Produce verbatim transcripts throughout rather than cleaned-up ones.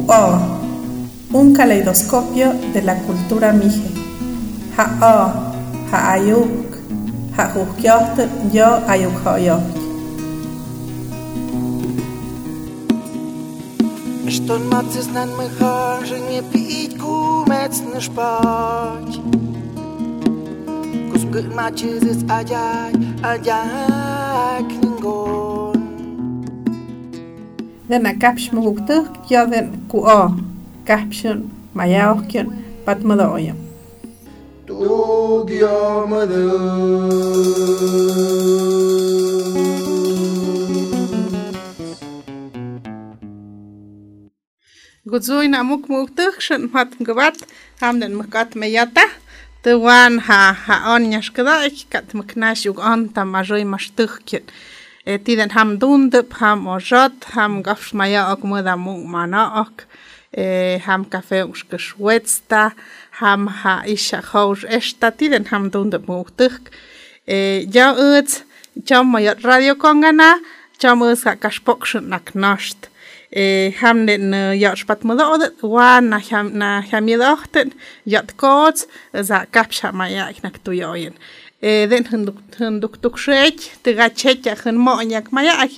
Ku'o, un caleidoscopio de la cultura mije. Ha'o, ha'ayuk, ha'jukyoht yo ayukhoyok. Что мать знан мы хожи не пить кумец на шпать. Кусгут мать из аджай, аджай кнингон. Den a kapsh mugtuk yo den ku'o, kapshun mayaokyon patmodoyam. Tugyamadu. Gudzoin amuk mugtuk shun mat gwaat ham den makat meyata. Tuwan ha ha on yashkadaik kat maknash yug on tamajoy mashtukkin. Tiden ham dundup ham ojot ham gafsh maya ok muda mung mana ok. Ham kafe ushkashwetsta ham ha isha haush esta tiden ham dundup mugtuk. Ja uts jam mayat radio kongana jam uts ha kashpok shun naknosht. Ham den jat spatmododet wan na ham na hamidochten jat kots za kapsha maya iknak tuyoyen. Den hunduk hunduk tukshech tigachet ya hun mo'nyak maya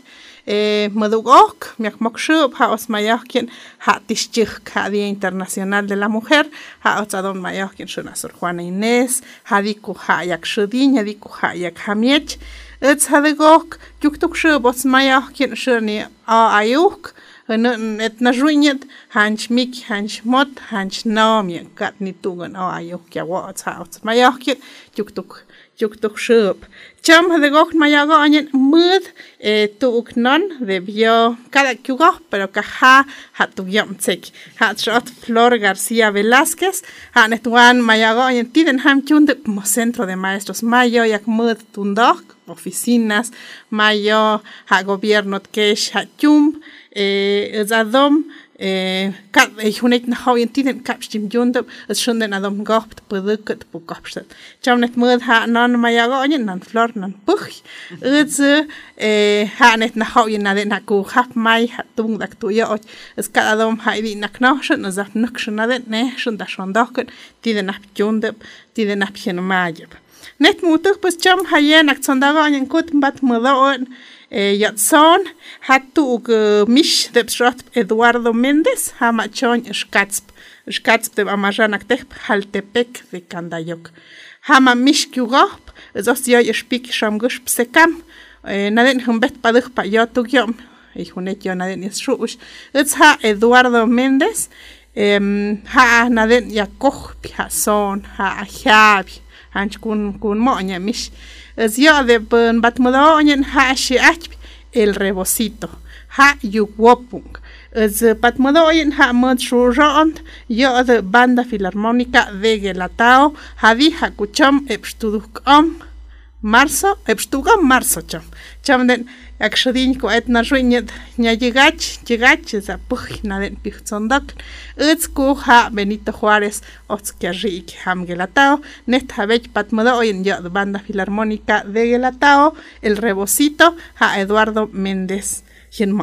madugok miak mokshub ha os mayakin ha tishchik ha Día Internacional de la Mujer ha otsadon mayakin shuna Sor Juana Inés ha diku ha yak shudinya diku ha yak hamiech ets hadegok juk tukshub os mayakin shuni a ayuk et najuinyet hanch mik hanch mot hanch naomi kat ni tugan a ayuk ya wa otsa os mayakin juk tuk juk tuk shub cham hadegok mayago anyen mud tuk non debió cada kugo pero kaha hatu yamtsek hat shot Flor García Velázquez han etuan mayago anyen tiden ham chunde como centro de maestros mayo yak mud tundok oficinas mayo ha gobierno kesh ha chum eh zadom eh kat hunet na hoyen tiden kapstim jundop es schon den adom gapt produkt bu kapstet chamnet mud ha non mayago anyen nan Flor nan puch es eh ha net na hoyen na den ku hab mai hat tung dak tu yo es kat adom ha di na knoschen na zaf nuk schon na den ne schon da schon dak tiden ap jundop tiden ap chen majab net mutuk pues cham hayen ak sondago anyen kut bat mudon Yatson hatug mish de psrat Eduardo Méndez hamachon shkatsp shkatsp de amajanak tep haltepec de Candayok hama mish kugop zos yo shpik shamgush psekam naden humbet paduk pa yotug yom ihunet yo naden isrush it's ha Eduardo Méndez ha naden yakoh pihason ha habi hanch kun kun moña mish es yo de batmudoñen ha shiach el rebocito ha yuwopung es batmudoñen ha motshuront yo de banda filarmónica de Gelatao ha di ha kucham epstudukam marzo epstugam marzo cham cham den akshadin ko etna ruinyet nya llegach llegach za pugna den pichondak ets ku ha Benito Juárez otskiarik ham Gelatao net habech patmodoyen yo de banda filarmónica de Gelatao el rebocito ha Eduardo Méndez yenma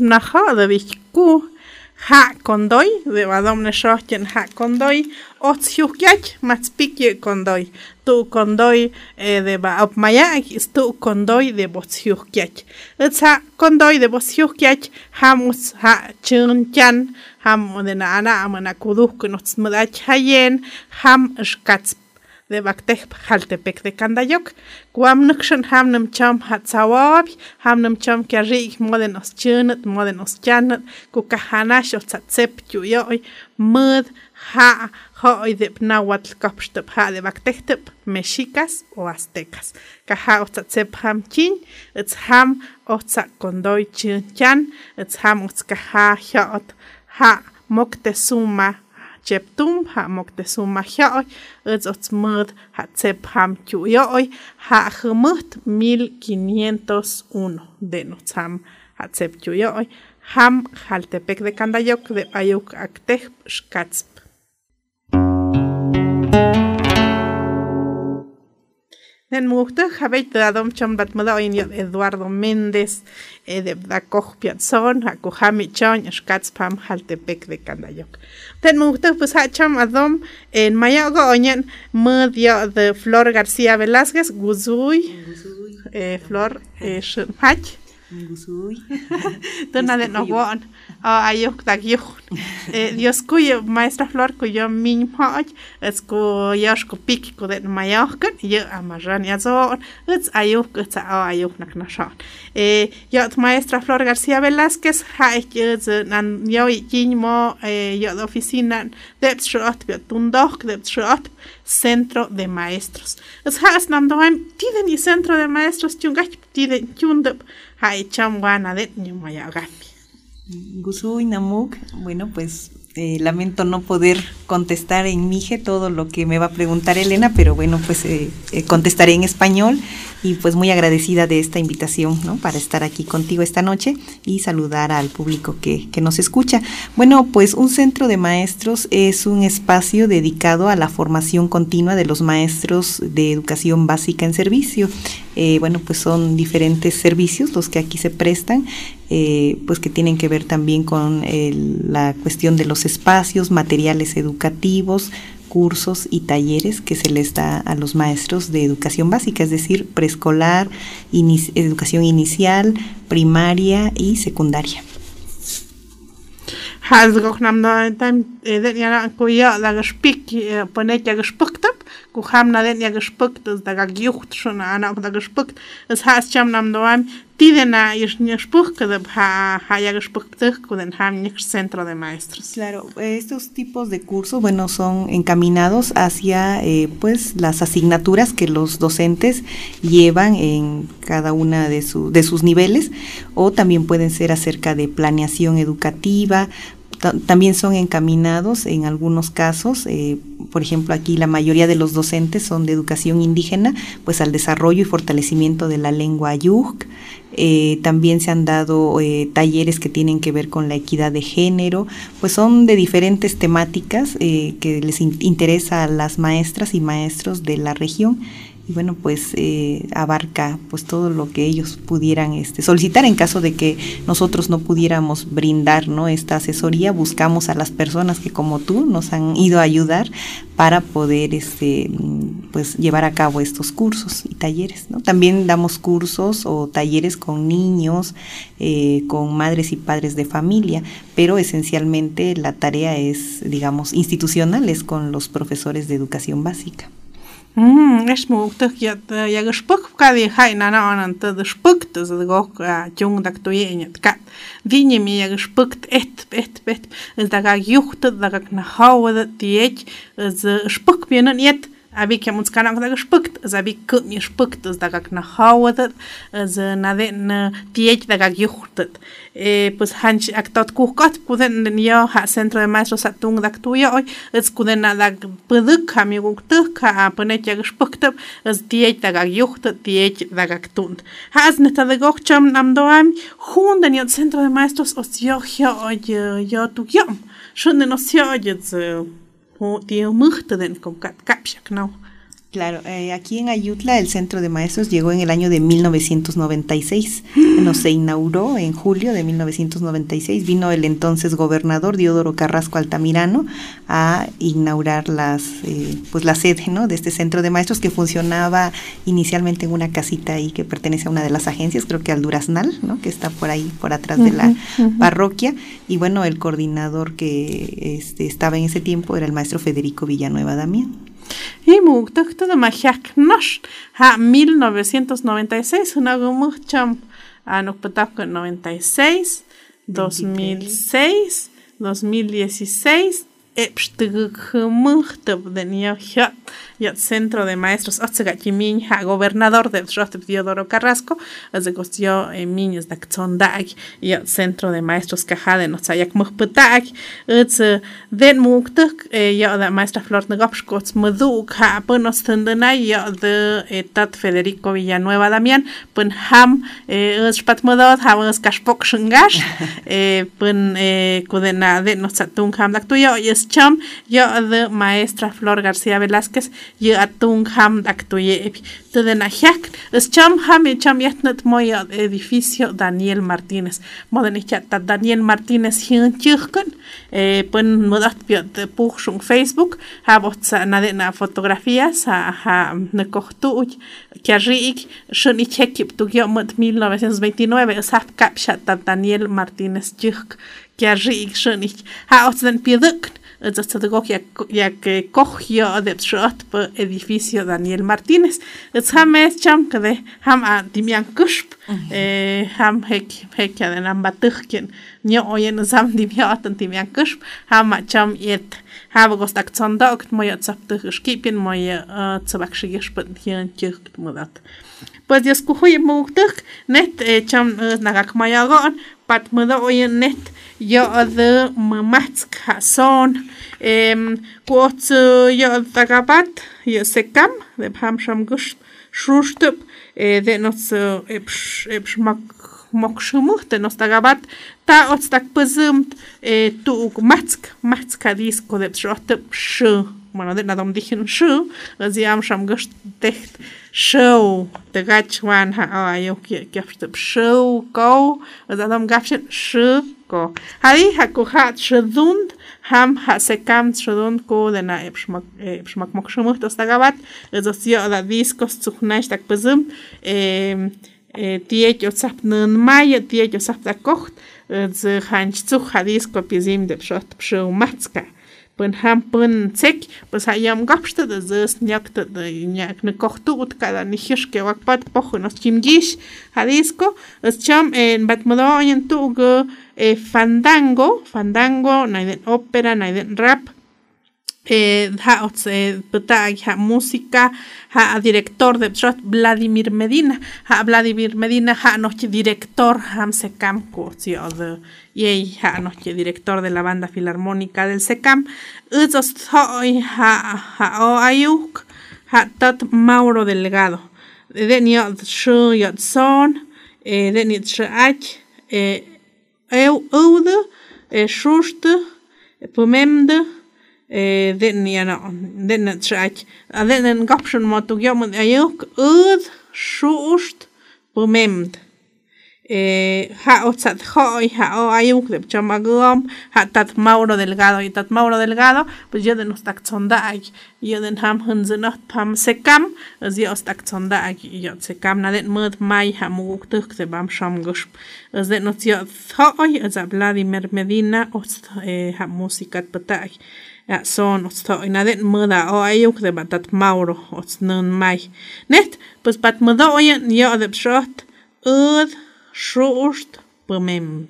naja de biku ha kondoy de badom ne shochen ha kondoy ots hyukyak matspiki kondoy tu kondoy de ba op mayak stu kondoy de bots hyukyak etsa kondoy de bots hyukyak hamus ha chunjan ham de na ana amana kuduk knots mudach hayen ham shkats de baktech haltepek de Kandayok kwam nukshan ham nam cham hat sawab ham nam cham kyarik moden os chunat moden os chanat ku kahana shotsat sep yoy mud ha hoy de nawatl kapstep ha de baktechtep mexicas o aztecas kaha otsat sep ham chin ets ham otsa kondoy chan ets ham ots kaha hot ha moktesuma Cheptum ha Moctezuma Hioy, es ots mud ha tsep ham Chuyoy, ha gemut mil quinientos uno de notzam ha tsep Chuyoy, ham Jaltepec de Kandayok de Ayuk Aktech Shkatzp. Den muhte habeit de adom cham bat mada in Eduardo Méndez e de Dakoch Piazon ha kuhami chon Shkatzpam Jaltepec de Kandayok. Den muhte pues ha cham adom en mayago oñen medio de Flor García Velázquez Guzuy eh, Flor eh, Shmach Guzuy Tuna de Nogon ayuk dagyuk Dios cuyo maestra Flor cuyo min hoj es cuyo pik de mayakan yo amarran yazon es ayuk es ayuk naknashon eh yo maestra Flor García Velázquez ha es nan yo yinmo yo de oficina de shot tundok de shot Centro de Maestros. Es has nam doim tiden y Centro de Maestros chungach tiden chundep hay chamwana de nyumayagami. Guzuy Namuk, bueno, pues eh, lamento no poder contestar en mije todo lo que me va a preguntar Elena, pero bueno, pues eh, eh, contestaré en español y pues muy agradecida de esta invitación, ¿no? Para estar aquí contigo esta noche y saludar al público que, que nos escucha. Bueno, pues un centro de maestros es un espacio dedicado a la formación continua de los maestros de educación básica en servicio. Eh, bueno, pues son diferentes servicios los que aquí se prestan, eh, pues que tienen que ver también con el, la cuestión de los espacios, materiales educativos, cursos y talleres que se les da a los maestros de educación básica, es decir, preescolar, inici- educación inicial, primaria y secundaria. Hazgok nam da tam den ya kuya da gespik ponet ya gespuktab ku ham na den ya gespukt da gagyucht schon ana da gespukt es has cham nam doam tidena is ni spuk da ha ha ya gespukt ku den ham ni centro de maestros. Claro, estos tipos de cursos, bueno, son encaminados hacia eh, pues las asignaturas que los docentes llevan en cada una de su de sus niveles, o también pueden ser acerca de planeación educativa. También son encaminados en algunos casos, eh, por ejemplo aquí la mayoría de los docentes son de educación indígena, pues al desarrollo y fortalecimiento de la lengua ayuk. Eh, también se han dado eh, talleres que tienen que ver con la equidad de género, pues son de diferentes temáticas eh, que les in- interesa a las maestras y maestros de la región. Y bueno, pues eh, abarca pues todo lo que ellos pudieran este, solicitar en caso de que nosotros no pudiéramos brindar, ¿no?, esta asesoría. Buscamos a las personas que como tú nos han ido a ayudar para poder este pues llevar a cabo estos cursos y talleres, ¿no? También damos cursos o talleres con niños, eh, con madres y padres de familia, pero esencialmente la tarea es, digamos, institucional, es con los profesores de educación básica. Mm, es muchtig ja ja gespuk kadi hai na na an te de spuk te de gok jung dak to yenet kat dinje mi ja gespuk et et et es da ga jucht da ga na hawe diet es spuk bi nen yet abi kem uns kana da gespuk es abi ku mi spuk es da ga na hawe es na de diet da ga jucht eh pues hanch aktot kukat puden ja ha centro de maestros atung dak to yo es kuden na da puduk ha mi guk ka ponet ja gespuk es diet da ga jucht diet da ga tund has net da gok cham nam doam hunden ja centro de maestros os jo jo jo tu jam schon no sio jetzt ho die möchte denn kom kat kapsha genau. Claro, eh, aquí en Ayutla el Centro de Maestros llegó en el año de mil novecientos noventa y seis. Bueno, se inauguró en julio de mil novecientos noventa y seis. Vino el entonces gobernador Diodoro Carrasco Altamirano a inaugurar las, eh, pues la sede, ¿no?, de este Centro de Maestros, que funcionaba inicialmente en una casita ahí que pertenece a una de las agencias, creo que al Duraznal, ¿no?, que está por ahí, por atrás uh-huh, de la uh-huh. parroquia. Y bueno, el coordinador que este, estaba en ese tiempo era el maestro Federico Villanueva Damián. Y mugtak todo mahiak nosh ha mil novecientos noventa y seis una gumucham anokpatak noventa y seis, dos mil seis, dos mil dieciséis epstigumuchtub de niojat yat Centro de Maestros Otsagachimin ha gobernador de Rostov Diodoro Carrasco as gostio miños da tsondag yat Centro de Maestros Cajade no sayak muhpatak it's den mugtuk ya da maestra Flor Negopskots muduk ha ponos tendana ya de etat Federico Villanueva Damián pun ham es patmodot ha es kashpok shungash pun kudena de no satung ham daktuyo yes cham ya de maestra Flor García Velázquez ya atung ham daktuye de najak es cham ham y cham yatnet moya edificio Daniel Martínez modernichat Daniel Martínez hin chirken pun modat piot puchung Facebook ha botsa na de na fotografías ha ha ne kohtu kiarik shon ich ekip tu yo mot mil novecientos veintinueve es hap kapshat Daniel Martínez chirk kiarik shon ich ha otsen pieduk es hasta de ya ya que cogió de shot por edificio Daniel Martínez es hames cham que de ham a dimian kusp eh ham hek hek ya de nambatukien nyo oyen zam dimiat dimian kusp ham cham yet habe gostak tsondok moya tsaptu skipin moya tsabakshigishpet hien chirk mudat pues dios kuhuy muktuk net cham nagak mayagon pat muda oyen net yo de mamatsk son em quots yo tagabat yo sekam de hamsham gush shrushtup de nos epsh epsh mak mokshumuch de nos tagabat ta otstak pzumt tu matsk matska disco de shrushtup shu bueno de nadom dichen shu aziam sham gush techt show the gachwan ha ayo ki kaftup show go azadam gafshet shu ko hadi hakuhat shudund ham ha sekam shudund ko de na epshmak epshmak mokshumuch dos tagabat ezosio da discos tsuchnash tak pzum em tie yotsap nun maya tie yotsap da kocht z hanch tsukh disco pizim de shot pshu matska pun ham pun tsek pues hayam gapsta de zes nyakta de nyak ne kochtut kada ni hishke wakpat pojunos chimgish hadisco es cham en batmodo en tugo eh, fandango fandango naiden ópera naiden rap eh ha ots eh, putag ha música ha director de shot Vladimir Medina ha Vladimir Medina ha noche director ham sekam kurcio de y ha noche director de la banda filarmónica del sekam uzos hoy ha ha o ayuk ha tat Mauro Delgado de niot shu yot son eh de nit shach eh eu ude eh shust pomemde eh den ja no den trach den gapshon motu yom ayuk ud shust pomemd eh ha otsat hoy ha o ayuk de chamagom ha tat Mauro Delgado y tat Mauro Delgado pues yo de nos tak tsondag yo den ham hunzenot pam sekam az yo tak tsondag yo sekam na den mod mai ha mugtuk de bam sham gush az den not yo hoy az Vladimir Medina os ha musikat patag ja son osto ina den moda o ayuk de batat Mauro os nun mai net pues pat moda oyen yo de shot ud shust pomemd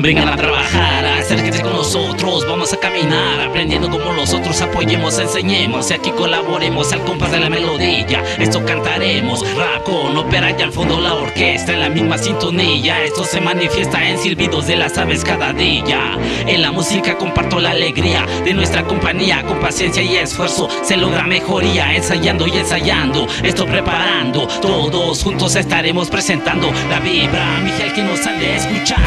Vengan a trabajar, acérquense con nosotros. Vamos a caminar, aprendiendo como los otros. Apoyemos, enseñemos y aquí colaboremos al compás de la melodía. Esto cantaremos, rap con ópera y al fondo la orquesta en la misma sintonía. Esto se manifiesta en silbidos de las aves cada día. En la música comparto la alegría de nuestra compañía. Con paciencia y esfuerzo se logra mejoría. Ensayando y ensayando, esto preparando. Todos juntos estaremos presentando la vibra, Miguel, que nos ande escuchando.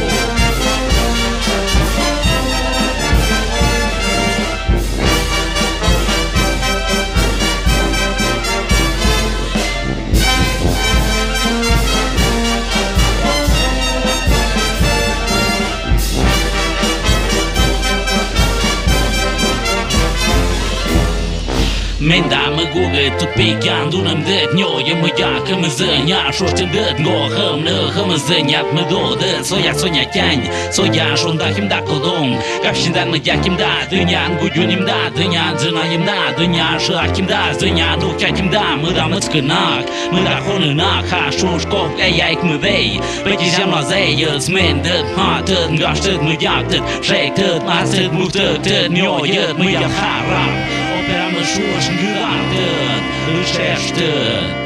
Menda më guget të pikjan Dunëm dhe t'njoje më jakë më zënja Shoshtë ndët ngohëm në hëmë zënjat më do dhe Soja sonja kjanj, soja shondahim da kodong Kafshindan më gjakim da dënjan Gujunim da dënjan, zënajim da dënjan Shëakim da zënjan, dukjakim da Më da më t'skënak, më da konë nak Ha shosh kohë e jajk më dhej Për kisham në zejës, mendët, hatët Nga shtët më jaktët, shrejtët Mastët, muftët, njojët Më jam harap Opera më shosh ngëratët, është eshtët.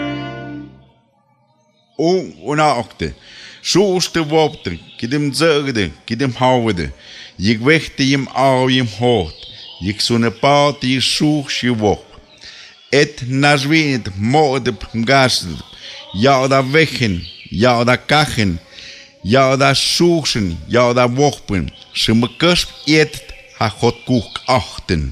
O, una okte. Shosh të voptë, kidim zëgde, kidim havëde. Jik vechte jim au jim hot. Jik sune pati shosh i vop. Et nazvinit modëp mgasdëp. Ja da vechen, ja da kachen. Ja da shoshen, ja da vopën. Shë më këshp jetët ha hot kuk achten.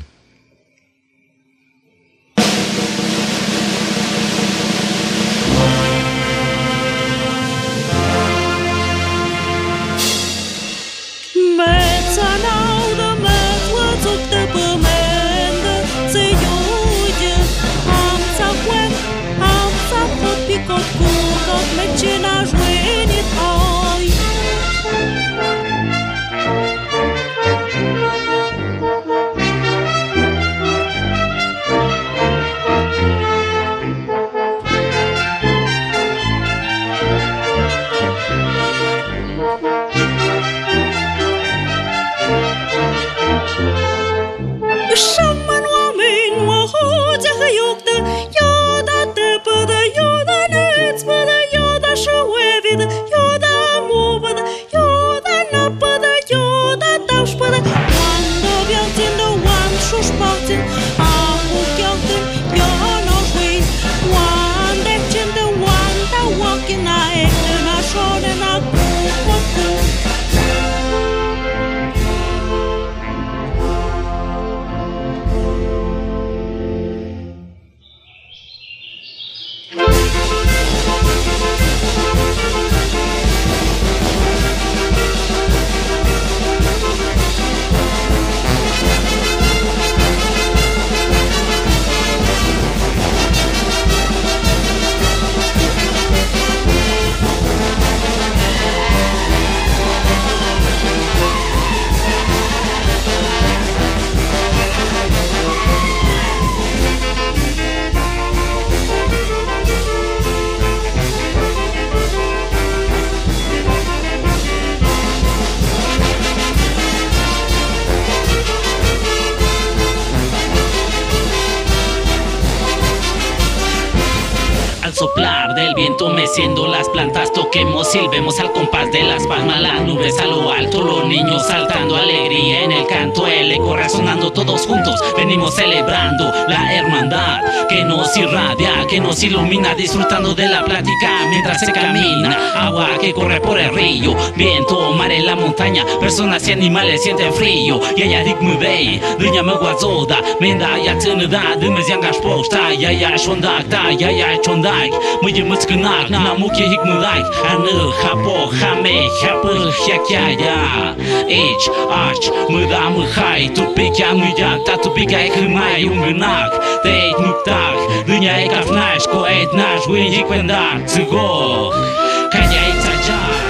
Soplar del viento meciendo las plantas, toquemos, silbemos al compás de las palmas, las nubes a lo alto, los niños saltando, alegría en el canto, el eco resonando, todos juntos venimos celebrando la hermandad que nos irradia, que nos ilumina, disfrutando de la plática mientras se camina, agua que corre por el río, viento, mar en la montaña, personas y animales sienten frío, y allá dik me vei, dunya me guazoda, menda ya tânăda, dâmez yangash posta, ya ya shondakta, ya ya chondak. Mıcı mıskınak, namuki hikmılayk Anı, hapo, hame, hapı, hyakyaya İç, aç, mıda mıhay Tupikya mıyak, ta tupikay hımay Ungınak, teyt mıktak Dünyayı kafnaş, ko etnaş Vın hikvendak, zıgok Kanyayı tacak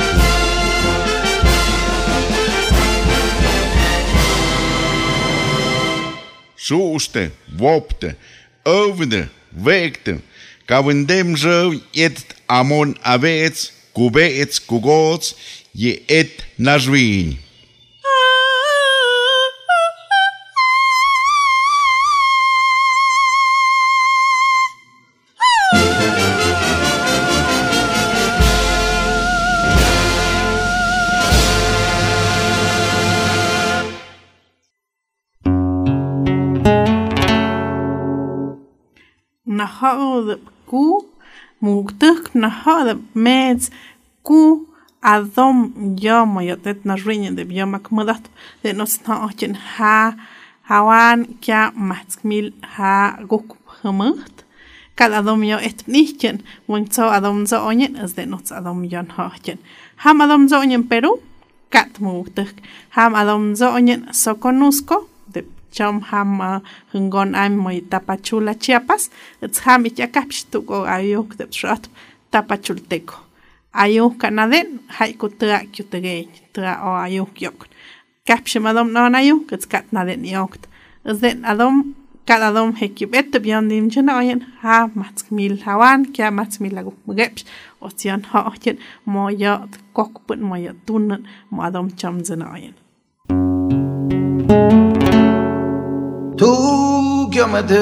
Soeste, wopte, ovde, wekte Ka vëndem zhëv jetë amon avec, kubec, kugoc, ye et nazwin. Nahod ku muktuk nahod meds ku adom yomo yotet nazwin de biomak mudat de nos na ochen ha hawan kya matskmil ha guk humut kad adom yo et nichen won so adom zo onyen as de nos adom yon hochen ham adom zo onyen Peru kat muktuk ham adom zo onyen Soconusco de chom ham hungon am moy Tapachula Chiapas ets ham ich akapshtu go ayok de shot Tapachulteco ayok kanaden hay kutra kyutege tra o ayok yok kapshim adom no ayok ets kat naden yok es den adom cada adom hekibet biondim chenoyen ha matskmil hawan kya matskmil lagu mgeps otion hochen moyo kokpun moyo tunnen mo adom chom zenoyen Tu gömmedes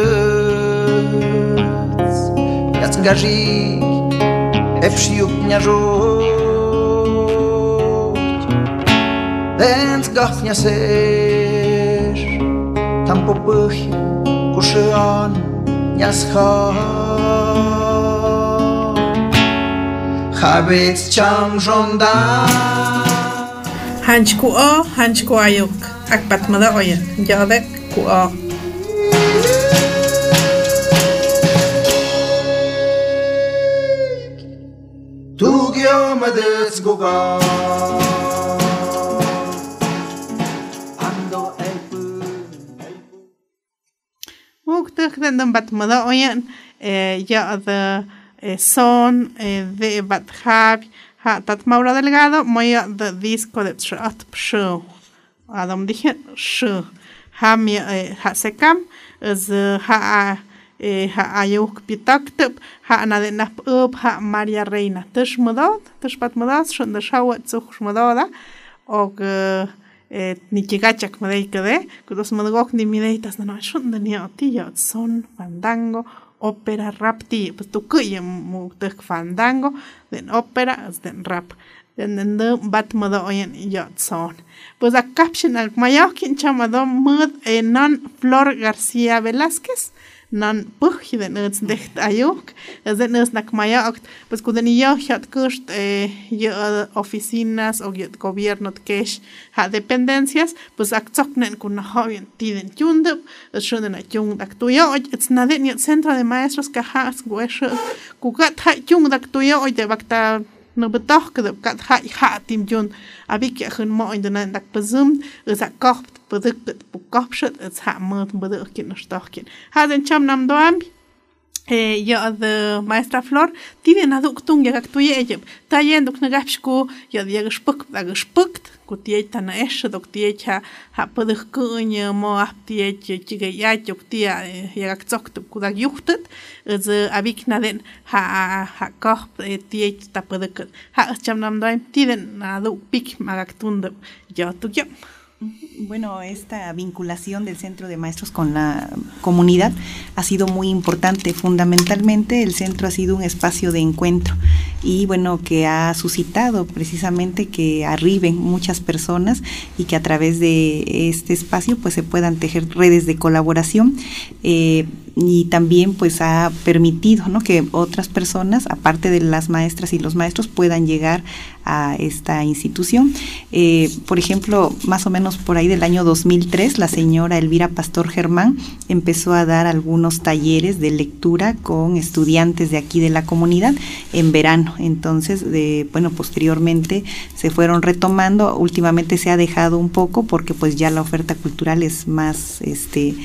jag gaži efshiuk mňažuť den zgafňa seš tam popych kušean ňascha Chavec čam žonda Hanchku o hanchku ayuk akpat mada oyen jodek ku o Tu gömmedes goga Ando elpun muktuk den den bat mada oyen ya de son de bat hab ha tat Maura Delgado moya de disco de shot show adam dije show ha mi ha sekam az ha ha ayuk pitaktep ha na de nap up ha Maria Reina tish modad tish pat modad shon de shawat zuch modada og ni kigachak modai kade kudos modgok ni mideitas no shon de ni atilla son fandango ópera rap ti pues tu kuyem muktuk fandango den ópera as den rap den den de bat moda oyen yotson pues a caption al mayokin chamado mud enon Flor García Velázquez nan puch den ets dicht ayuk es den es nak mayok pues kuden yo hat kust yo oficinas o yot gobierno kesh ha dependencias pues akzoknen kun hoyen tiden junde es schon den jung dak tu yo ets na den centro de maestros ka has gwesh kugat ha jung dak tu yo de bakta no betoch ke kat ha ha tim jun abik khun mo in den dak bezum es a kocht produkt bu kopshet es ha mot bedurkin no stochkin ha den cham nam doam eh ya de maestra Flor tiene aduk tung ya aktuye ejep ta yenduk na gapsku ya de gespuk da gespukt kutie tan es dok tie ha ha poduk kunya mo aptie chige ya chuk tia ya akzok tu kuda yuchtet es abik na den ha ha koch tie ta poduk ha cham nam doam tiene aduk pik magaktund ya tu yo. Bueno, esta vinculación del Centro de Maestros con la comunidad ha sido muy importante. Fundamentalmente el centro ha sido un espacio de encuentro y bueno, que ha suscitado precisamente que arriben muchas personas y que a través de este espacio pues se puedan tejer redes de colaboración eh, y también pues ha permitido, ¿no?, que otras personas, aparte de las maestras y los maestros, puedan llegar a esta institución. Eh, por ejemplo, más o menos por ahí del año dos mil tres, la señora Elvira Pastor Germán empezó a dar algunos talleres de lectura con estudiantes de aquí de la comunidad en verano. Entonces, de, bueno, posteriormente se fueron retomando. Últimamente se ha dejado un poco porque pues ya la oferta cultural es más este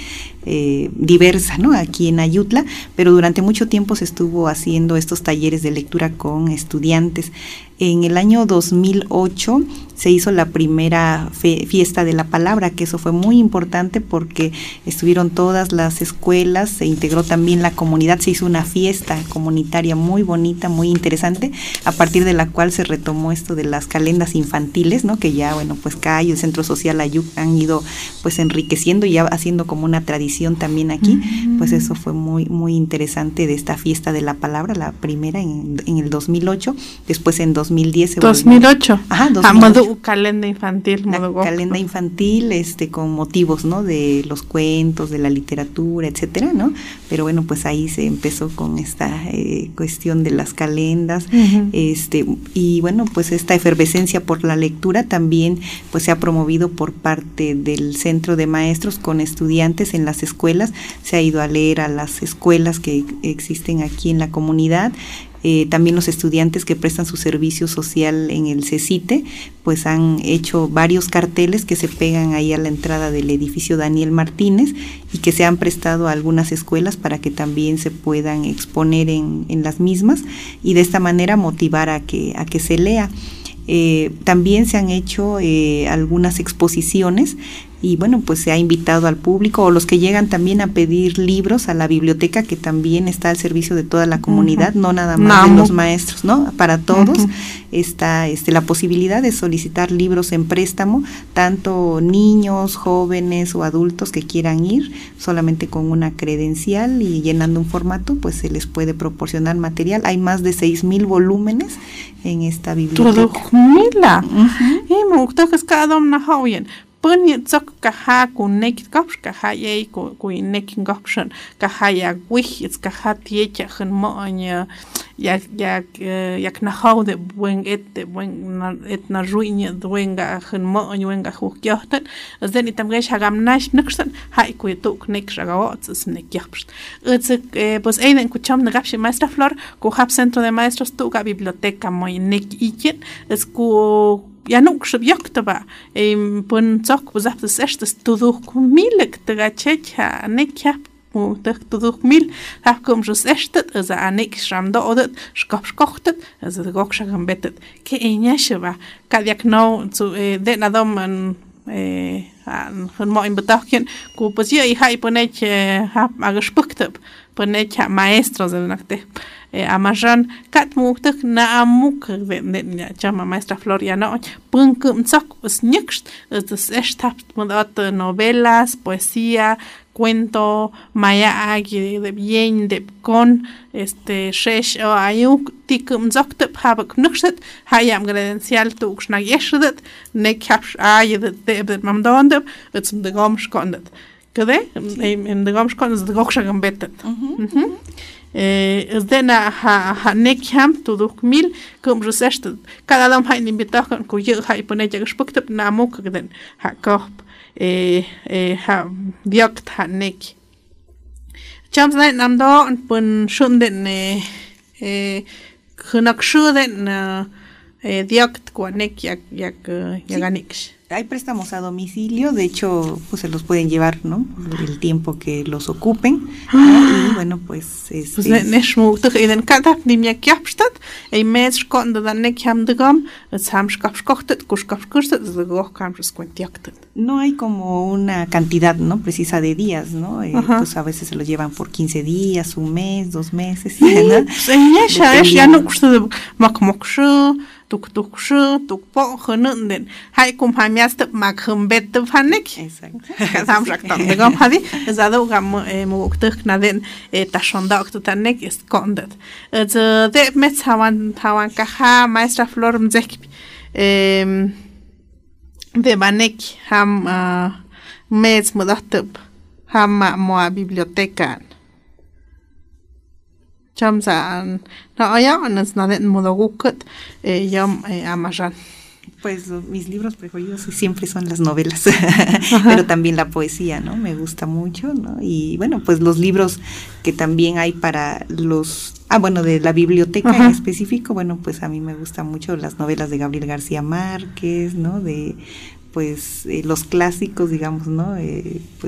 eh, diversa, ¿no? Aquí en Ayutla, pero durante mucho tiempo se estuvo haciendo estos talleres de lectura con estudiantes. En el año dos mil ocho se hizo la primera fe, fiesta de la palabra, que eso fue muy importante porque estuvieron todas las escuelas, se integró también la comunidad, se hizo una fiesta comunitaria muy bonita, muy interesante, a partir de la cual se retomó esto de las calendas infantiles, ¿no? Que ya, bueno, pues C A I y el Centro Social Ayuc han ido pues enriqueciendo y ya haciendo como una tradición también aquí. Uh-huh. Pues eso fue muy, muy interesante de esta fiesta de la palabra, la primera en, en el dos mil ocho, después en dos mil diez se dos mil ocho. Ajá, dos mil ocho. Ah, calenda infantil. La calenda infantil, este, con motivos, ¿no? De los cuentos, de la literatura, etcétera, ¿no? Pero bueno, pues ahí se empezó con esta eh, cuestión de las calendas, uh-huh. este, y bueno, pues esta efervescencia por la lectura también, pues se ha promovido por parte del Centro de Maestros con estudiantes en las escuelas, se ha ido a leer a las escuelas que existen aquí en la comunidad. Eh, también los estudiantes que prestan su servicio social en el CECITE, pues han hecho varios carteles que se pegan ahí a la entrada del edificio Daniel Martínez y que se han prestado a algunas escuelas para que también se puedan exponer en, en las mismas y de esta manera motivar a que, a que se lea. Eh, también se han hecho eh, algunas exposiciones y bueno, pues se ha invitado al público o los que llegan también a pedir libros a la biblioteca, que también está al servicio de toda la comunidad, uh-huh. no nada más no. de los maestros, ¿no? Para todos uh-huh. está este, la posibilidad de solicitar libros en préstamo, tanto niños, jóvenes o adultos que quieran ir, solamente con una credencial y llenando un formato, pues se les puede proporcionar material. Hay más de seis mil volúmenes en esta biblioteca. Mila. Y me gustó que es cada una joven. Puni tsok kaha ku nekit kopsh kaha yei ku ku nekin gopshon kaha ya wich kaha tiecha hun moña ya ya yak na haude buen et buen et na ruinya duenga hun moña wenga hukyohtan azden itam gesh hagam nash nuksan hai ku tuk nek shagaots es nek yapst it's pues einen ku cham na gapshi maestra Flor ku hab centro de maestros tu ga biblioteca moy nek ichen es ku ja nuk shbjokta ba em pun tsok buzaf des erstes tuduk milek tgachecha nekja mu tuduk mil hab kum jos erstet az a nek shramdo odet skop skochtet az de gok shagam betet ke enya shba kadyak no zu de nadom an eh an hun mo in betachken ku posia i hay ponet hab a gespuktet ponet maestros del nakte Amajan kat muktuk na amuk de chama maestra Flor ya no punkum tsok us nikst es es tapt mit novelas, poesía, cuento, maya agi de bien de con este shesh o ayuk tikum zokt habak nukstet hayam credencial tu xna yeshdet ne kapsh ay de de mamdond it's de gomsh kondet kede in de gomsh kondet de gokshagam betet mhm es dena ha ha nekham tuduk mil kum rusest cada dam hay invitado con cuyo hay pone ya gespuktet na muk den ha kop eh eh ha diakt ha nek chams net nam do pun shun den eh eh khunak shu den eh diakt ko nek yak yak yaganix. Hay préstamos a domicilio, de hecho, pues se los pueden llevar, ¿no? El tiempo que los ocupen. ¿no? Y bueno, pues este pues nesh mu tuk in kada nim yak yapstat, ei mes kon da nek ham de gam, es ham skap skochtet, kus skap kurstet, de goch kam skwentiaktet. No hay como una cantidad, ¿no? Precisa de días, ¿no? Eh, pues a veces se los llevan por quince días, un mes, dos meses, ¿no? Seña, es ya no kustu mak mokshu tuk tuk shu tuk po khunun den hay kum hamiast mak hum bet fanek exacto kasam raktan de gam hadi zado gam mo tuk na den ta shonda tuk tanek is kondet ez de met hawan hawan ka ha maestra Flor mzek em de banek ham mez modatb ham mo biblioteca Chamsa no ya nos nada en modo gukut eh yam amajan. Pues mis libros preferidos siempre son las novelas, pero también la poesía, ¿no? Me gusta mucho, ¿no? Y bueno, pues los libros que también hay para los ah bueno, de la biblioteca Ajá. en específico, bueno, pues a mí me gustan mucho las novelas de Gabriel García Márquez, ¿no? De pues eh, los clásicos, digamos, ¿no? Eh, pues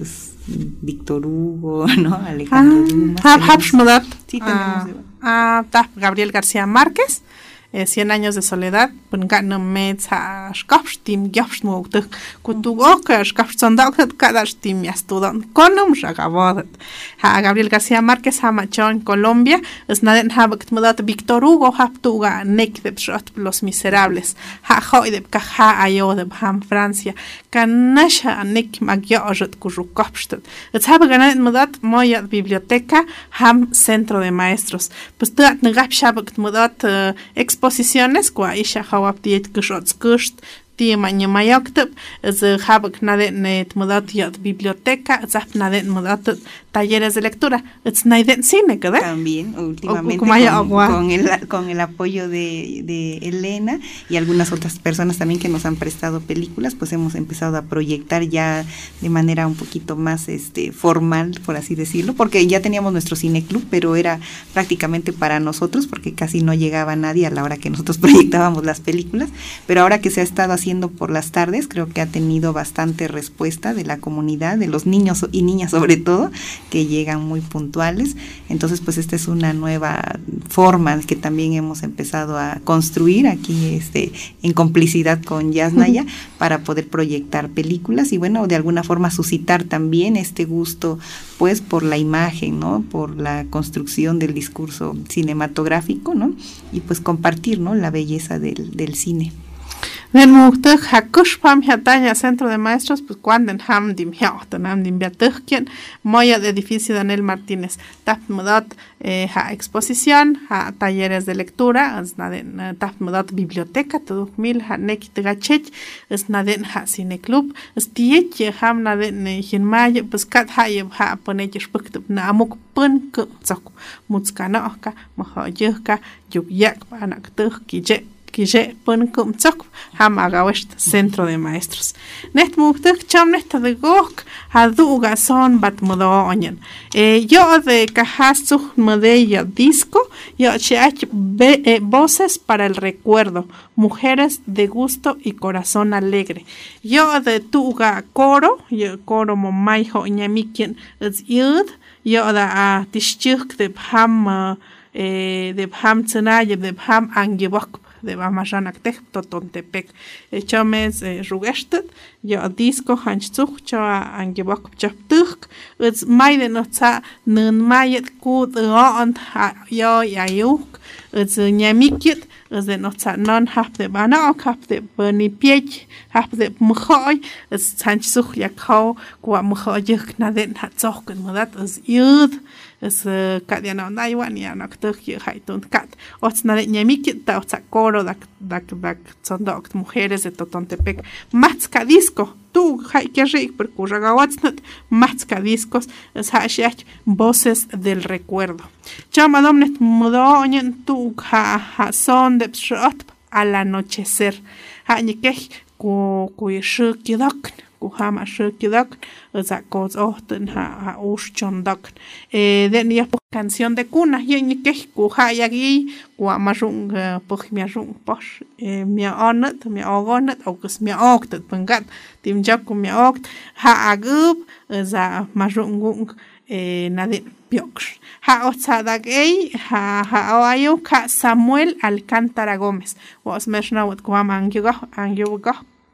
Víctor Hugo, ¿no? Alejandro ah, Dumas. Hab, hab, sí, tenemos. Ah, ah, Gabriel García Márquez. Eh, Cien años de soledad, pungan mets a skapstim gyapsmogtuk, kutugoka skapsondok cada stim yastudon, konum ragabodat. Ha Gabriel García Márquez ha macho en Colombia, es naden habakt mudat Víctor Hugo haptuga nek de shot Los Miserables, ha hoy de kaha ayo de ham Francia, kanasha nek magyojot kurukopstat. Es habe ganan mudat moya biblioteca ham Centro de Maestros. Pues tuat ngap shabakt mudat exposiciones kwa isha hawap diet kushots kusht ti maña mayoktep es habak nade net mudat yat biblioteca zap nade mudat talleres de lectura es naiden cine ¿verdad? También últimamente o, con, con el con el apoyo de, de Elena y algunas otras personas también que nos han prestado películas, pues hemos empezado a proyectar ya de manera un poquito más este formal, por así decirlo, porque ya teníamos nuestro cineclub, pero era prácticamente para nosotros porque casi no llegaba nadie a la hora que nosotros proyectábamos las películas, pero ahora que se ha estado haciendo por las tardes, creo que ha tenido bastante respuesta de la comunidad, de los niños y niñas sobre todo, que llegan muy puntuales. Entonces pues esta es una nueva forma que también hemos empezado a construir aquí este en complicidad con Yasnaya para poder proyectar películas y bueno, de alguna forma suscitar también este gusto pues por la imagen, ¿no? Por la construcción del discurso cinematográfico, ¿no? Y pues compartir, ¿no? La belleza del, del cine. Wenn muchtig hakush pam hatanya Centro de Maestros, pues cuando en ham dim hiautan ham dim biatuchkien, moya de edificio Daniel Martínez, tap mudat eh, ha exposición, ha talleres de lectura, es naden tap mudat biblioteca, todo mil ha neki tegachech, es naden ha cineclub, es tiech ham naden hinmaya, pues kat ha yeb ha ponech spuktup na amuk pun kum tsok, mutskanoka, mohoyuka, yubyak anak tuch kije. Kije pun kum tsok ham agawest Centro de Maestros. Net muktuk cham net de gok haduga son bat modo onyen. Eh, yo de cajasu modella disco, yo chach eh, voces para el recuerdo, mujeres de gusto y corazón alegre. Yo de tuga coro, yo coro momaiho ñamikien es yud, yo da a tishchuk de ham eh, de ham tsanay de ham angebok de Bamajanactec, Totontepec. Chomes rugestet, yo disco hanchuk, cho angebok chaptuk, it's maiden otsa nun mayet kud on yo yayuk, it's nyamikit, is the notsa non hap de bana hap de bunny piech, hap de mukhoy, it's hanchuk yakho, kwa mukhoyuk naden hatzok, and that is yud. Es kadiana naiwan ya naktuk ye haitun kat otsna ñamikit ta otsa coro dak dak dak sondok mujeres de Totontepec matska disco tu hay que reír por curagawatsnat matska discos es hashach voces del recuerdo chama domnet modo oñen tu ha ha son de shot al anochecer ha ñikej ku ku yshukidok kuhama shukidok za koz ohten ha ha ushchondok eh de ni canción de cuna yen ke kuha yagi kwa marung poch mi rung posh mi onat mi ogonat o kus mi oktat pangat tim jak mi okt ha agub za marung eh nade piox ha otsadag ei ha ha ayo ka Samuel Alcántara Gómez was meshna wat kwa mangyugo angyugo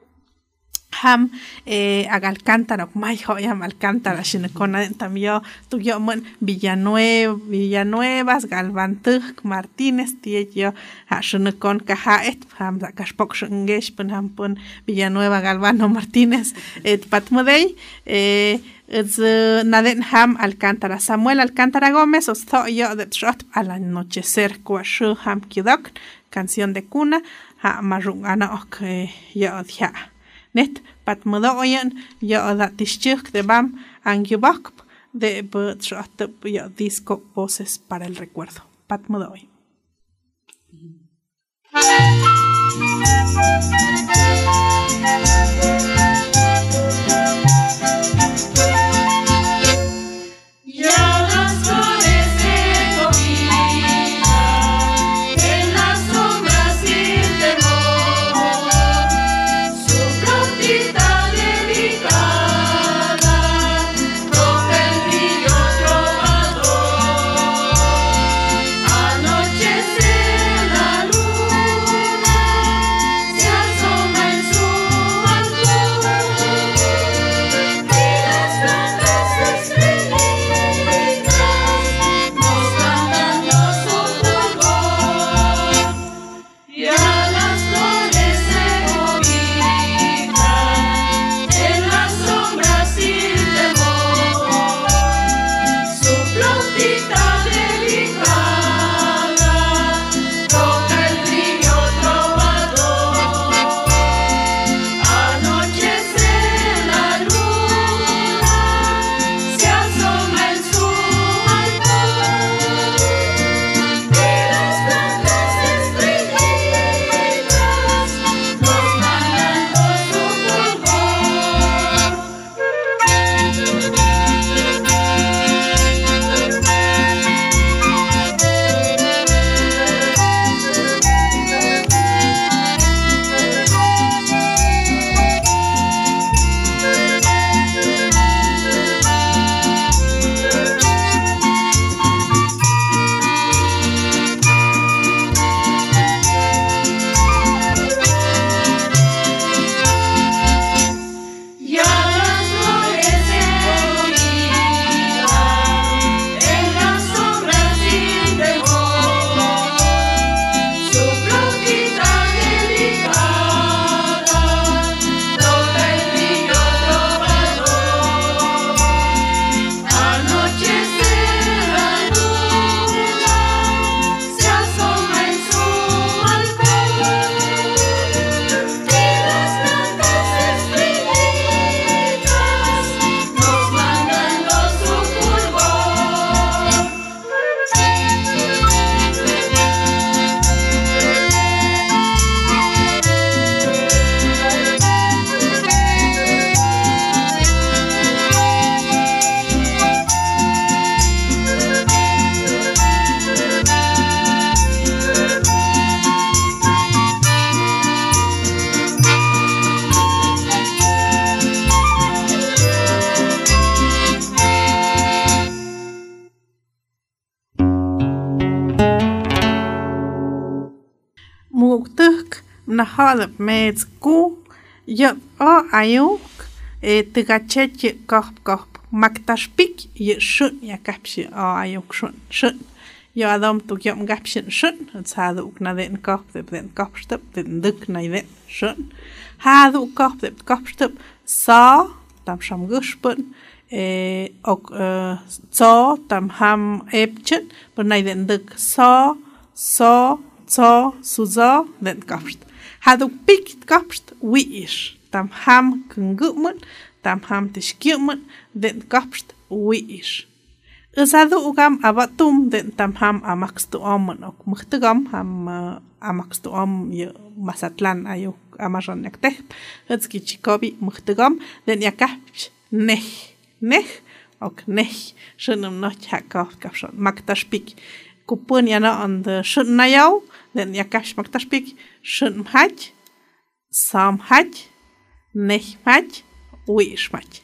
ham eh agalcántara mai hoyam alcántara shinekona tamyo tuyo mon Villanueva Villanuevas Galvantuk Martínez tiyo ha shinekon kaha et ham kashpok shingesh pun ham pun Villanueva Galvano Martínez et patmodei eh es naden ham Alcántara Samuel Alcántara Gómez os yo de shot al anochecer kwashu ham kidok canción de cuna ha marungana ok yo ya net pat modoyen yo da tishchuk de bam angyubak de butshot yo disco voces para el recuerdo pat modoy Todo na halp meds ku yo o ayuk e tigachetje kop kop maktashpik ye shun ya kapshi o ayuk shun shun yo adam tu yom gapshin shun hadu na den kop den kop step den duk na den shun hadu kop den kop step sa tam sham gushpun e ok so tam ham epchen but na den duk so so so suzo den kapst hadu pik kapst wiish tam ham kungumun tam ham tishkiyumun den kapst wiish Usado ugam abatum den tam ham amakstu om ok muhtagam ham amakstu om ye Mazatlán ayu amaron yakteh hetski chikobi muhtagam den yakach neh neh ok neh shunum no chaka kapshon maktashpik kupun yana on the shun nayaw den yakach maktashpik shun haj sam haj neh haj wish haj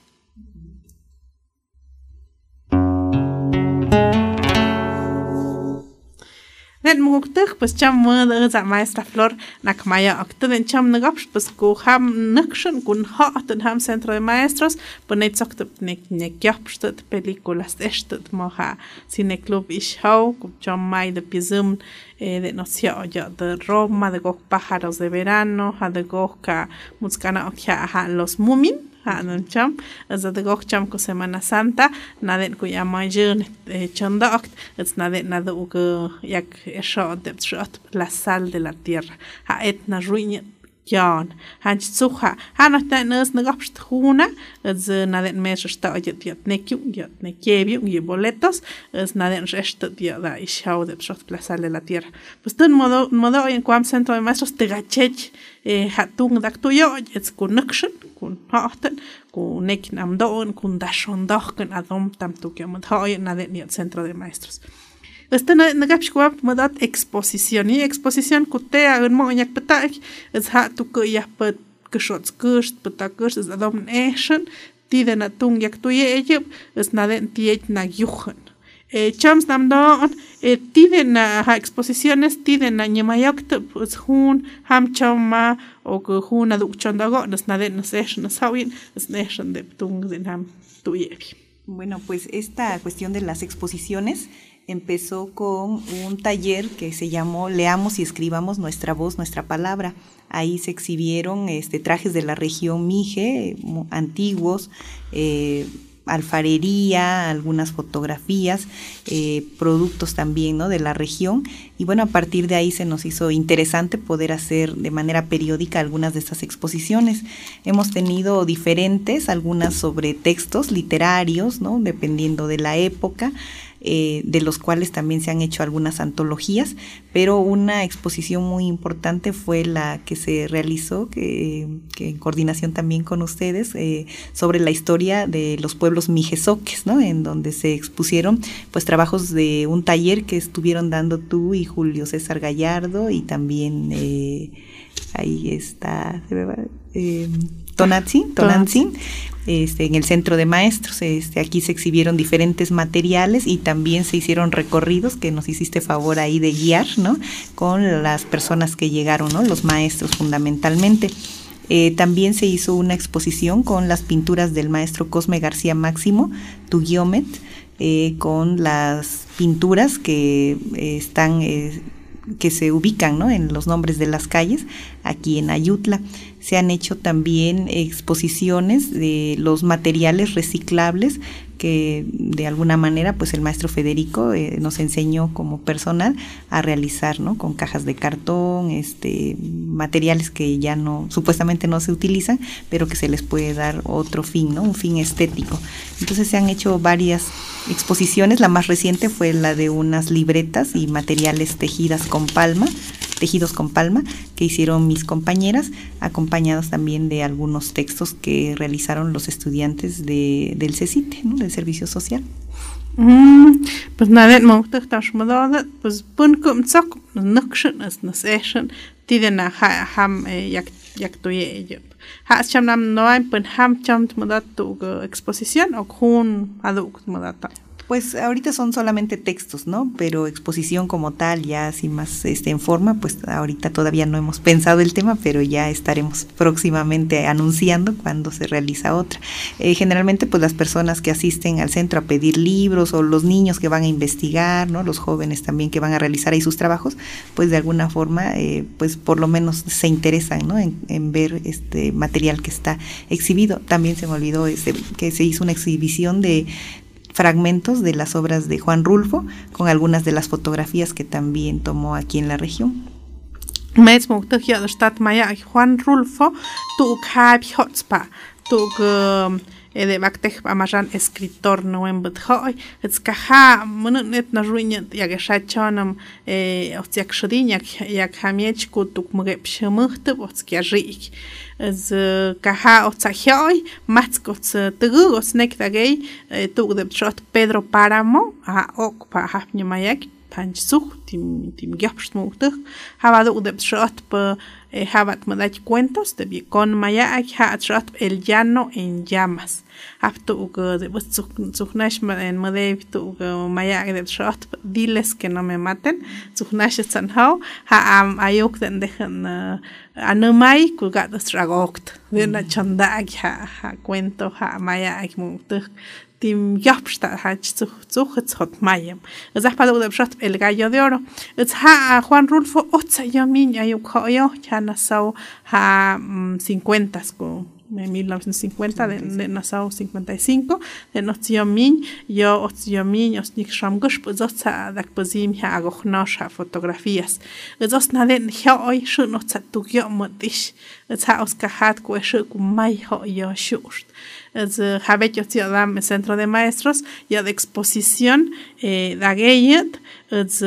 Net mugtig pues cham mother za maestra Flor nakmaya akten cham nagaps pues ko ham nukshun kun hat en ham centro de maestros ponet sagt nek nek yapstet películas estet moha cine club ishau com cham mai de pisum de nocia ya de Roma de gok pájaros de verano ha de goka muskana okya ha los mumin han cham az de gok cham ko semana santa naden ku ya majun chandact es naden nada ug yak eshot de shot la sal de la tierra ha etna ruin Jan han tsuha han ta nes nagapst huna ez naden mes sta jet jet nekyu jet nekyebi y boletos es naden rest dia da ishau de shot la sal de la tierra pues ten modo modo en cuam centro de maestros te gachech hatung daktuyo ets connection kun haten kun nek nam don kun dashon doch kun adom tam tu que mod hoy na de ni centro de maestros este na nagapsh kwap modat exposición y exposición kutea un mo yak patak es ha tu ko ya pat kshots kust patakurs es adom nation ti de na tung yak tu ye es na den tiet na yuchen eh chams nam don eh ti de na ha exposiciones ti de na nyemayok pues hun ham chama o que hun adu chandago es na den session es hawin es nation de tung den ham tu ye. Bueno, pues esta cuestión de las exposiciones empezó con un taller que se llamó Leamos y escribamos nuestra voz, nuestra palabra. Ahí se exhibieron este, trajes de la región Mije, antiguos, eh, alfarería, algunas fotografías, eh, productos también, ¿no?, de la región. Y bueno, a partir de ahí se nos hizo interesante poder hacer de manera periódica algunas de estas exposiciones. Hemos tenido diferentes, algunas sobre textos literarios, ¿no?, dependiendo de la época, Eh, de los cuales también se han hecho algunas antologías, pero una exposición muy importante fue la que se realizó, que, que en coordinación también con ustedes, eh, sobre la historia de los pueblos mijezoques, ¿no?, en donde se expusieron pues trabajos de un taller que estuvieron dando tú y Julio César Gallardo, y también eh, ahí está eh, Tonantzin, Tonantzin, este, en el centro de maestros. Este, aquí se exhibieron diferentes materiales y también se hicieron recorridos que nos hiciste favor ahí de guiar, ¿no?, con las personas que llegaron, ¿no?, los maestros fundamentalmente. Eh, también se hizo una exposición con las pinturas del maestro Cosme García Máximo, Tugiomet, eh, con las pinturas que eh, están eh, que se ubican, ¿no?, en los nombres de las calles aquí en Ayutla. Se han hecho también exposiciones de los materiales reciclables que de alguna manera pues el maestro Federico eh, nos enseñó como personal a realizar, ¿no?, con cajas de cartón, este, materiales que ya no, supuestamente no se utilizan, pero que se les puede dar otro fin, ¿no?, un fin estético. Entonces se han hecho varias exposiciones. La más reciente fue la de unas libretas y materiales tejidas con palma, tejidos con palma, que hicieron mis compañeras, acompañados también de algunos textos que realizaron los estudiantes de, del CECITE, ¿no?, del Servicio Social. Mm, pues nada, me gusta estar modada, pues pun kum tsok, nukshin as naseshin, tidena ha ham yak yak toye yep. Ha cham nam noain pun ham cham modat tu exposición o kun aduk modata. Pues ahorita son solamente textos, ¿no? Pero exposición como tal, ya así más este, en forma, pues ahorita todavía no hemos pensado el tema, pero ya estaremos próximamente anunciando cuando se realiza otra. Eh, generalmente, pues las personas que asisten al centro a pedir libros o los niños que van a investigar, ¿no? Los jóvenes también que van a realizar ahí sus trabajos, pues de alguna forma, eh, pues por lo menos se interesan, ¿no? En, en ver este material que está exhibido. También se me olvidó este, que se hizo una exhibición de fragmentos de las obras de Juan Rulfo, con algunas de las fotografías que también tomó aquí en la región. Mesmo tujia de Stadt Maya Juan Rulfo tuk hab hotspa tuk de baktech amajan escritor no en bethoy ets kaha monet na ruinet ya gashachonam eh otsiak shdinya jak hamiech kutuk mgep shmuht otskiya rik z kaha otsahyoy matskots tugos nektagay tuk de shot Pedro Páramo a ok pa hapnyamayak panchsuch tim tim gyapsmucht habado de shot pa habat madach cuentos de Vicón Maya ha shot El llano en llamas apto de zuchnash en madev tu Maya de shot diles que no me maten zuchnash sanhau ha am ayok den dejan anumai kugat stragokt de na chanda ha ha cuento ha Maya mucht tim yapsta hat zu zucht hot mayem es ha pado de shot El gallo de oro es ha Juan Rulfo otsa yamin ayok yo chana sau ha cincuenta ko en mil novecientos cincuenta de, de Nassau cincuenta y cinco de Notziamin yo Otziamin osnik shamgush pues otsa dak pozim ha agochnosha fotografías es os naden hoy shun otsa tugyo modish es ha oskahat ko shu kumai ho yo shust es habet yo tiadam centro de maestros ya de exposición eh dageyet es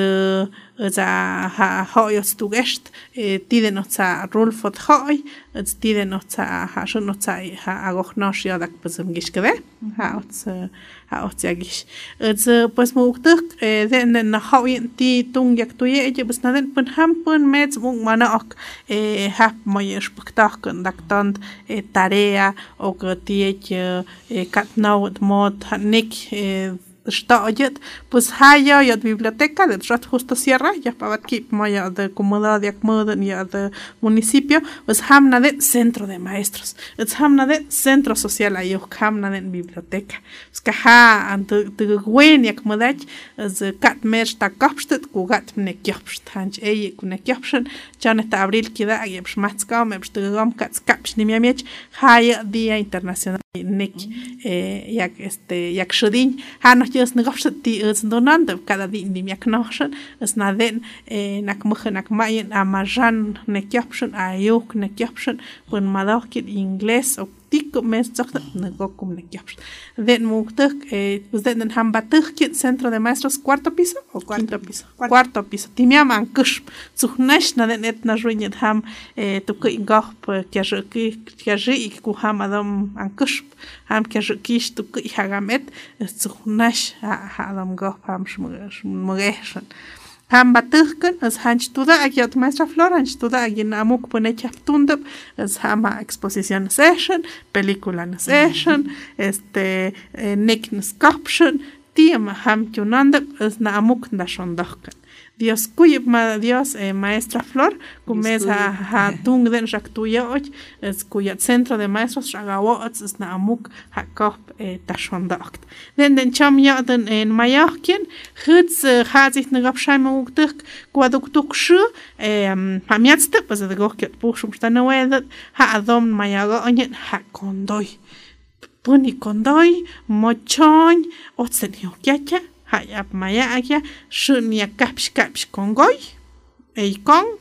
es a ha hoy ostugest tiden otsa Rulfo hoy es tiden otsa ha shun otsa ha agochnosh ya dak pozim gishkede ha ots ha otsagish es pues muktuk de na hoy ti tung yak tuye je bus naden pun ham pun mets mung manak eh hap moy spektakel dak tant tarea o que tie katnaut mod nik Stajet, pues haya ya biblioteca de Trot justo Sierra, ya para que moya de comunidad de Acmoden ya de municipio, pues hamna de centro de maestros, es hamna de centro social ahí, hamna de biblioteca. Es que ha ante de gwen ya comunidad, es cat merch ta kapstet, kugat ne kapst, hanch ey ku ne kapshen, janet abril kida ya bschmatska, me bstegam kat kapsh ni miamech, haya día internacional nek eh yak este yak shudin, han just negopshti is donande cada din di miaknoshen es naden nak mukh nak mayen amajan nekyapshen ayuk nekyapshen pun madokit ingles o tik mes zocht negokum nekyapshen den muktuk pues den hambatuk kit centro de maestros cuarto piso o quinto piso cuarto piso timiam ankush zuchnash naden et na ruinet ham tuku ingop kyajki kyaji ku hamadam ankush ham kyajikish tuku hagamet zuchnash Adam go ham shmugeshan ham batukun as hanch tuda agiot maestra Flor hanch tuda agin amuk pone chaftundab as hama exposition session película session este nickness caption tiema ham tunandab as na amuk ndashondakkan Dios kuyib ma Dios eh, maestra Flor kumes ha ha tung den raktuyoch es kuyat centro de maestros ragawots es na amuk ha kop eh, tashondakt den den cham ya den en mayachkin hutz hat sich nagab shaimuk tuk kwaduktuk shu em hamiatste pas de gokket pushum stana wedet ha adom mayago onyen ha kondoy puni kondoy mochon otsen yokiacha hayap maya akia shunya kapsh kapsh kongoy ei kong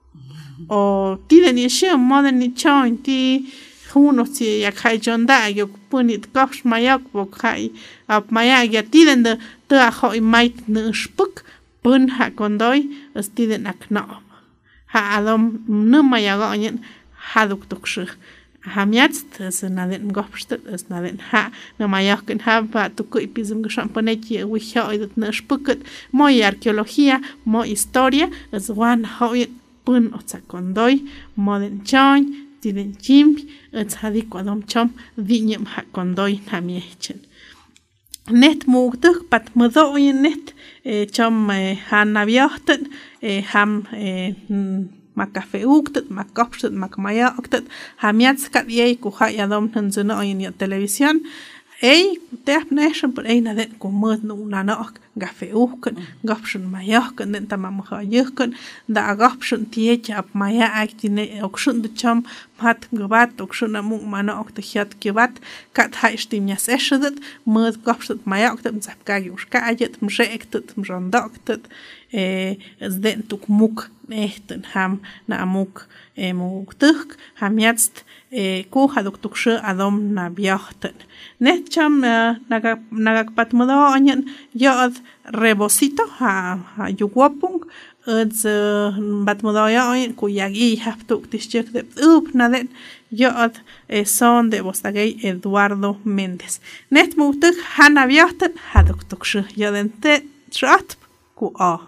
o tide ni shim moden ni chon ti huno si yak hay jonda yo punit kapsh maya ko kai ap maya ya tiden de ta hoy mait ne spuk pun ha kondoy es tiden akno ha adom nu maya go nyen haduk tuksh hamiatst es naden gopst es naden ha no mayaken ha pa tuku ipizum geshampaneki wi hoyt na spukut moy arqueología mo historia es wan hoy pun otsa kondoy moden chon tiden chim es hadik adom chom dinyem ha kondoy namiechen net mugtuk pat mudoyen net chom hanaviahten ham makafeuktet makopstet makmayaktet hamiatskat yei kuhayadom tanzuna en televisión ei teap nation por ei nadet kumud nu nanok gafeuken gopshun mayaken den tamam khayken da gopshun tiecha maya aktine okshun de cham mat gvat okshun amuk manok de chat gvat kat haistim yas eshet mud gopshut mayaktet zapka yushka ayet mjektet mjandaktet e zden tuk muk echten ham na amuk e muktuk ham jetzt e ku haduk tukshe adom na biachten net cham naga nagakpat mudo anyen yod rebosito ha ha yuwapung eds bat mudo ya anyen ku yagi haftuk tishek de up naden yod son de bostagay Eduardo Méndez net muktuk hana biachten haduk tukshe yodente chat ku a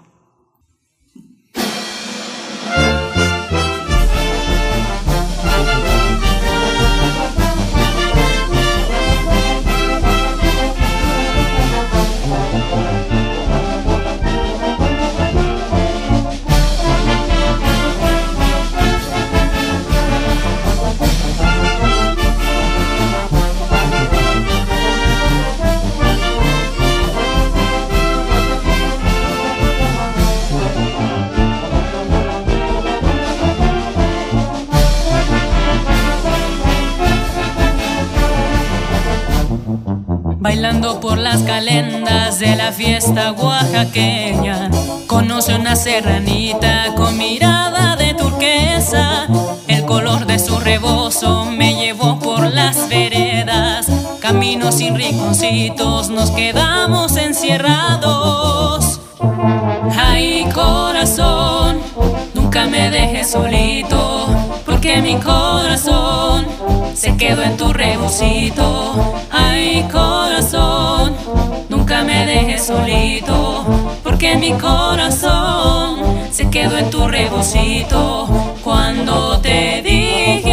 Bailando por las calendas de la fiesta oaxaqueña, conoce una serranita con mirada de turquesa. El color de su rebozo me llevó por las veredas, caminos sin rinconcitos, nos quedamos encerrados. Ay, corazón, nunca me dejes solito, porque mi corazón se quedó en tu rebocito. Ay, corazón, nunca me dejes solito, porque mi corazón se quedó en tu rebocito. Cuando te dije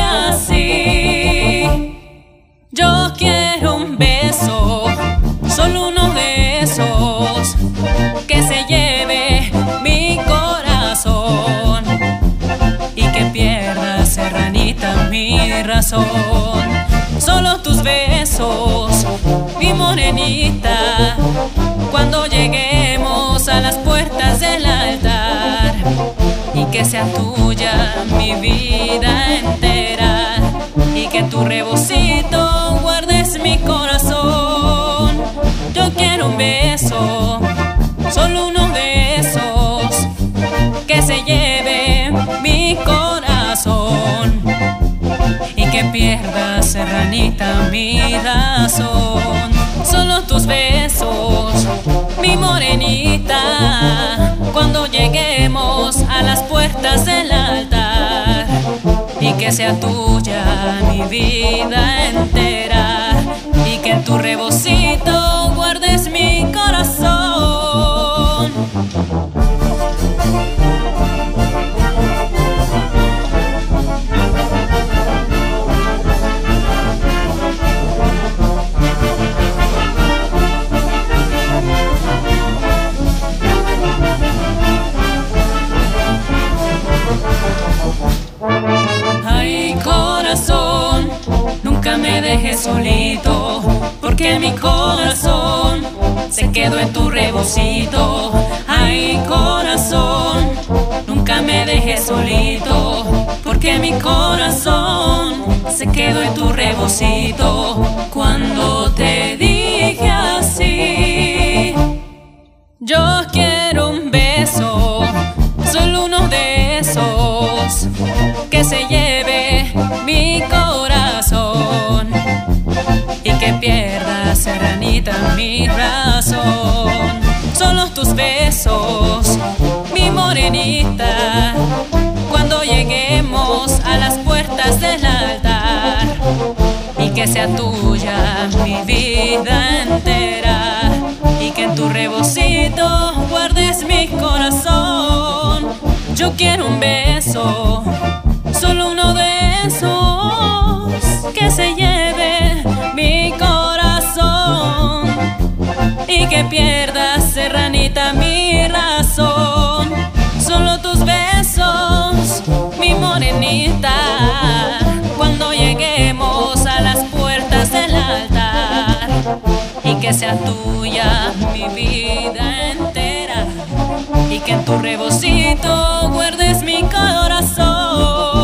así, yo quiero un beso, solo uno de esos, que se lleve mi corazón y que pierda serranita mi razón. Solo tus besos, mi morenita, cuando lleguemos a las puertas del altar, y que sea tuya mi vida entera, y que en tu rebocito guardes mi corazón. Yo quiero un beso, solo uno de esos, que se lleve mi corazón y que pierda serranita mi razón. Solo tus besos, mi morenita, cuando lleguemos a las puertas del altar, y que sea tuya mi vida entera, y que en tu rebocito guardes mi corazón. Ay, corazón, nunca me dejes solito, porque mi corazón se quedó en tu rebocito. Ay, corazón, nunca me dejes solito, porque mi corazón se quedó en tu rebocito. Cuando te dije así, yo quiero un beso, solo uno de esos, que se lleve mi corazón y que pierda serranita mi razón. Solo tus besos, mi morenita, cuando lleguemos a las puertas del altar, y que sea tuya mi vida entera, y que en tu rebocito guardes mi corazón. Yo quiero un beso, solo uno de esos, que se lleve mi corazón que pierdas, serranita, mi razón. Solo tus besos, mi morenita, cuando lleguemos a las puertas del altar. Y que sea tuya mi vida entera, y que en tu rebocito guardes mi corazón.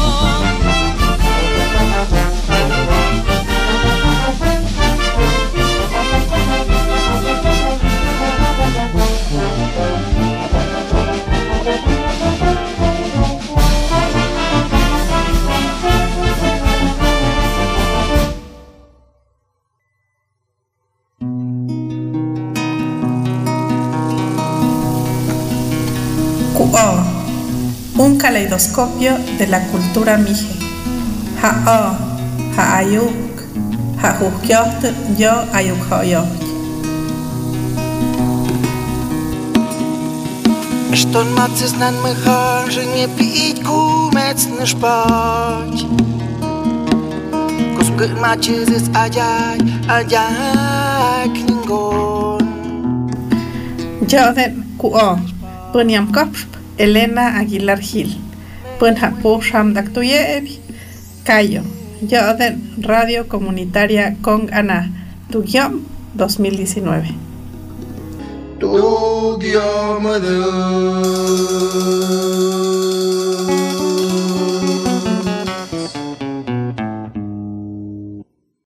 Un caleidoscopio de la cultura mije. Ha-o, ha-ayuk, ha-jukyoht, yo ayuk-hoyoch. Eston matzes nan me hange nie piit kumets ne spach. Kus gut matches is ajay, ajay klingon. Yo de kuo, punyam kopf. Elena Aguilar Gil, Punjapu Shamdaktuyevi, Cayo, Yoden, Radio Comunitaria Kong Ana, Tugyom, dos mil diecinueve. Tugyom